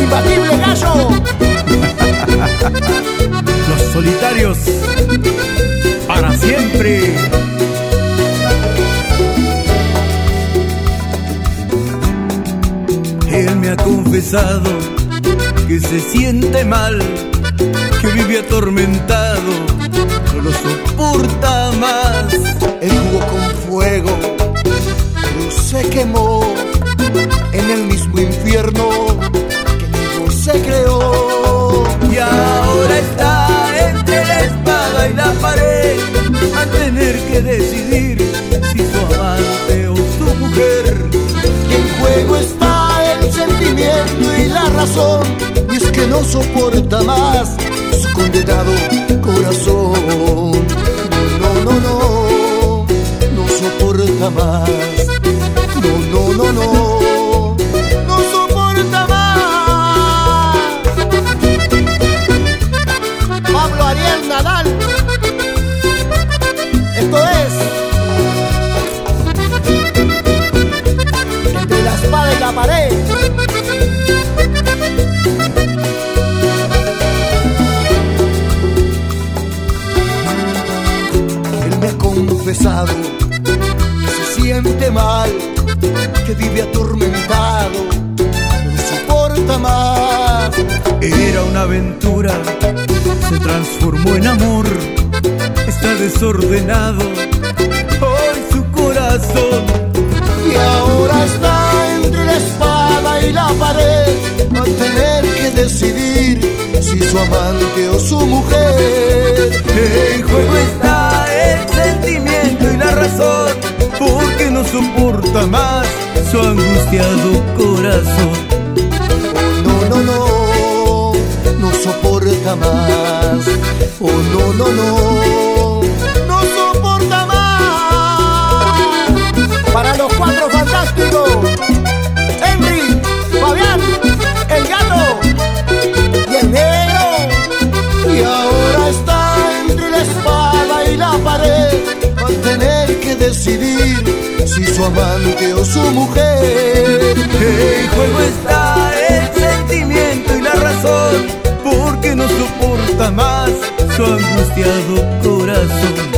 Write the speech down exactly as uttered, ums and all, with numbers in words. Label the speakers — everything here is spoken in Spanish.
Speaker 1: imbatible gallo.
Speaker 2: Los solitarios para siempre. Él me ha confesado que se siente mal, que vive atormentado, no lo soporta más.
Speaker 1: Él jugó con fuego, pero se quemó en el mismo infierno que mismo se creó.
Speaker 2: Y ahora está entre la espada y la pared, a tener que decidir si su amante o su mujer.
Speaker 1: Y en juego está el sentimiento y la razón, y es que no soporta más su condenado corazón. No, no, no, no soporta más. No, no, no, no, no soporta más. Pablo Ariel Nadal. Esto es Entre la espada y la pared. Él me ha confesado que se siente mal, que vive atormentado, no soporta más.
Speaker 2: Era una aventura, se transformó en amor, está desordenado hoy su corazón.
Speaker 1: Y ahora está entre la espada y la pared, va a tener que decidir si su amante o su mujer.
Speaker 2: En juego está el sentimiento y la razón, porque no soporta más su angustiado corazón.
Speaker 1: No, no, no, no soporta más. Oh, no, no, no, no soporta más. Para los cuatro fantásticos, Henry, Fabián, el gato y el negro. Y ahora está entre la espada y la pared, va a tener que decidir si su amante o su mujer.
Speaker 2: En juego está el sentimiento y la razón, porque no soporta más su angustiado corazón.